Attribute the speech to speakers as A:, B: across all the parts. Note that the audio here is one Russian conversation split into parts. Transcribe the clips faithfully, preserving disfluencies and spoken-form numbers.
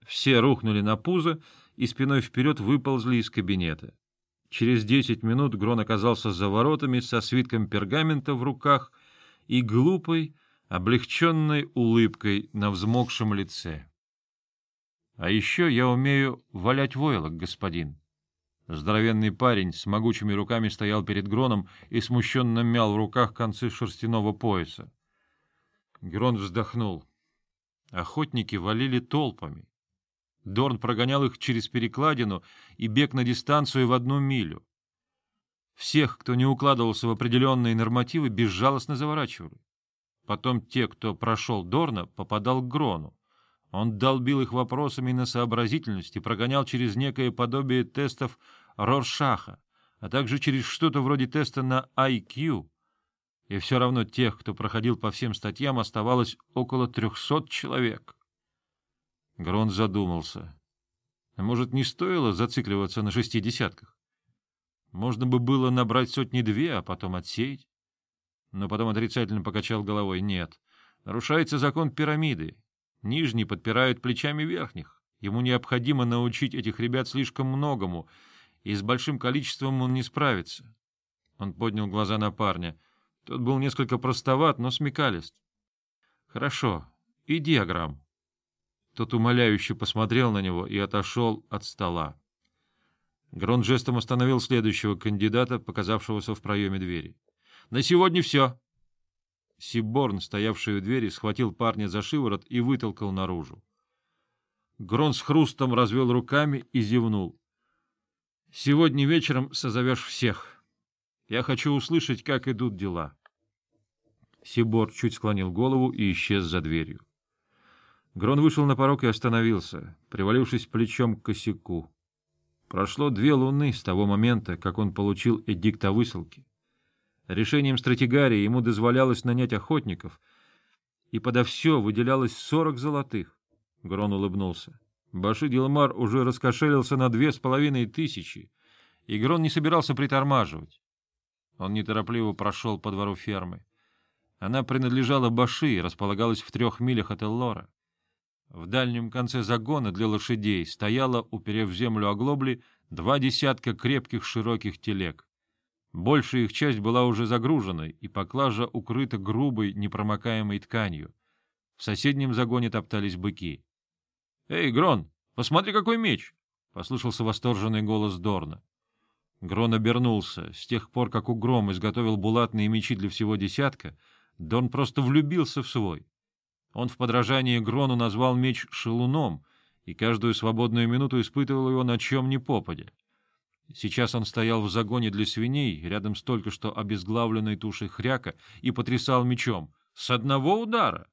A: Все рухнули на пузо и спиной вперед выползли из кабинета. Через десять минут Грон оказался за воротами со свитком пергамента в руках и глупой, облегченной улыбкой на взмокшем лице. — А еще я умею валять войлок, господин. Здоровенный парень с могучими руками стоял перед Гроном и смущенно мял в руках концы шерстяного пояса. Грон вздохнул. Охотники валили толпами. Дорн прогонял их через перекладину и бег на дистанцию в одну милю. Всех, кто не укладывался в определенные нормативы, безжалостно заворачивали. Потом те, кто прошел Дорна, попадал к Грону. Он долбил их вопросами на сообразительность и прогонял через некое подобие тестов Роршаха, а также через что-то вроде теста на ай кью. И все равно тех, кто проходил по всем статьям, оставалось около трехсот человек. Грон задумался. Может, не стоило зацикливаться на шести десятках? Можно бы было набрать сотни-две, а потом отсеять. Но потом отрицательно покачал головой. Нет, нарушается закон пирамиды. Нижние подпирают плечами верхних. Ему необходимо научить этих ребят слишком многому, и с большим количеством он не справится. Он поднял глаза на парня. Тот был несколько простоват, но смекалист. — Хорошо, и диаграмм. Тот умоляюще посмотрел на него и отошел от стола. Грон жестом остановил следующего кандидата, показавшегося в проеме двери. — На сегодня все. Сиборн, стоявший у двери, схватил парня за шиворот и вытолкал наружу. Грон с хрустом развел руками и зевнул. — Сегодня вечером созовешь всех. Я хочу услышать, как идут дела. Сибор чуть склонил голову и исчез за дверью. Грон вышел на порог и остановился, привалившись плечом к косяку. Прошло две луны с того момента, как он получил эдикт о высылке. Решением стратегарии ему дозволялось нанять охотников, и подо все выделялось сорок золотых. Грон улыбнулся. Баши Дилмар уже раскошелился на две с половиной тысячи, и Грон не собирался притормаживать. Он неторопливо прошел по двору фермы. Она принадлежала Баши и располагалась в трех милях от Эллора. В дальнем конце загона для лошадей стояло, уперев в землю оглобли, два десятка крепких широких телег. Большая их часть была уже загружена, и поклажа укрыта грубой, непромокаемой тканью. В соседнем загоне топтались быки. — Эй, Грон, посмотри, какой меч! — послышался восторженный голос Дорна. Грон обернулся. С тех пор, как Угром изготовил булатные мечи для всего десятка, Дорн просто влюбился в свой. Он в подражании Грону назвал меч шалуном, и каждую свободную минуту испытывал его на чем ни попадя. Сейчас он стоял в загоне для свиней, рядом с только что обезглавленной тушей хряка, и потрясал мечом. С одного удара!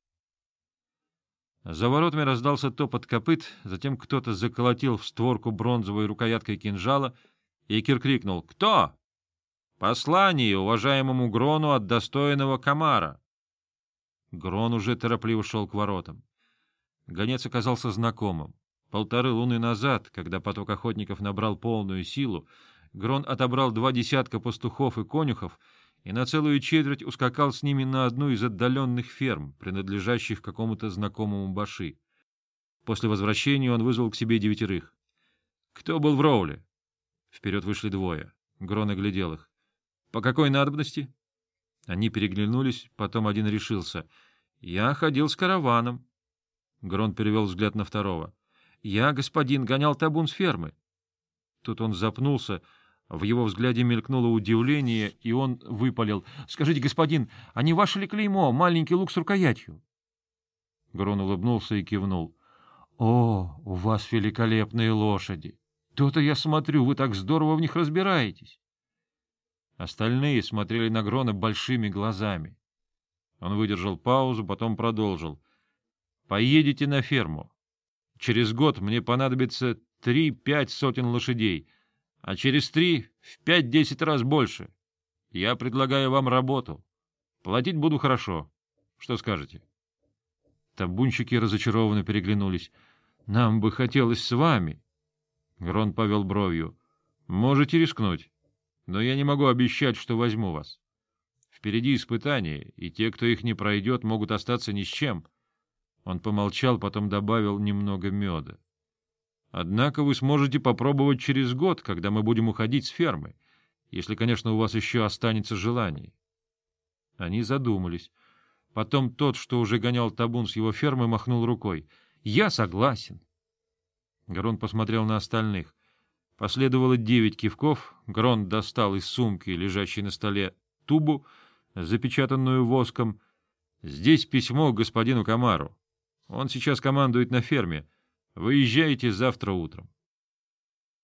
A: За воротами раздался топот копыт, затем кто-то заколотил в створку бронзовой рукояткой кинжала, и Кир крикнул: «Кто?» «Послание уважаемому Грону от достойного Камара». Грон уже торопливо шел к воротам. Гонец оказался знакомым. Полторы луны назад, когда поток охотников набрал полную силу, Грон отобрал два десятка пастухов и конюхов и на целую четверть ускакал с ними на одну из отдаленных ферм, принадлежащих какому-то знакомому Баши. После возвращения он вызвал к себе девятерых. «Кто был в Роуле?» Вперед вышли двое. Грон оглядел их. «По какой надобности?» Они переглянулись, потом один решился. «Я ходил с караваном». Грон перевел взгляд на второго. «Я, господин, гонял табун с фермы». Тут он запнулся, в его взгляде мелькнуло удивление, и он выпалил: «Скажите, господин, а не ваше ли клеймо, маленький лук с рукоятью?» Грон улыбнулся и кивнул. «О, у вас великолепные лошади! То-то я смотрю, вы так здорово в них разбираетесь!» Остальные смотрели на Грона большими глазами. Он выдержал паузу, потом продолжил. «Поедете на ферму. Через год мне понадобится три-пять сотен лошадей, а через три — в пять-десять раз больше. Я предлагаю вам работу. Платить буду хорошо. Что скажете?» Табунщики разочарованно переглянулись. «Нам бы хотелось с вами». Грон повел бровью. «Можете рискнуть, но я не могу обещать, что возьму вас. Впереди испытания, и те, кто их не пройдет, могут остаться ни с чем». Он помолчал, потом добавил немного меда. Однако вы сможете попробовать через год, когда мы будем уходить с фермы, если, конечно, у вас еще останется желание. Они задумались. Потом тот, что уже гонял табун с его фермы, махнул рукой. — Я согласен. Грон посмотрел на остальных. Последовало девять кивков. Грон достал из сумки, лежащей на столе, тубу, запечатанную воском. — Здесь письмо к господину Камару. Он сейчас командует на ферме. Выезжайте завтра утром.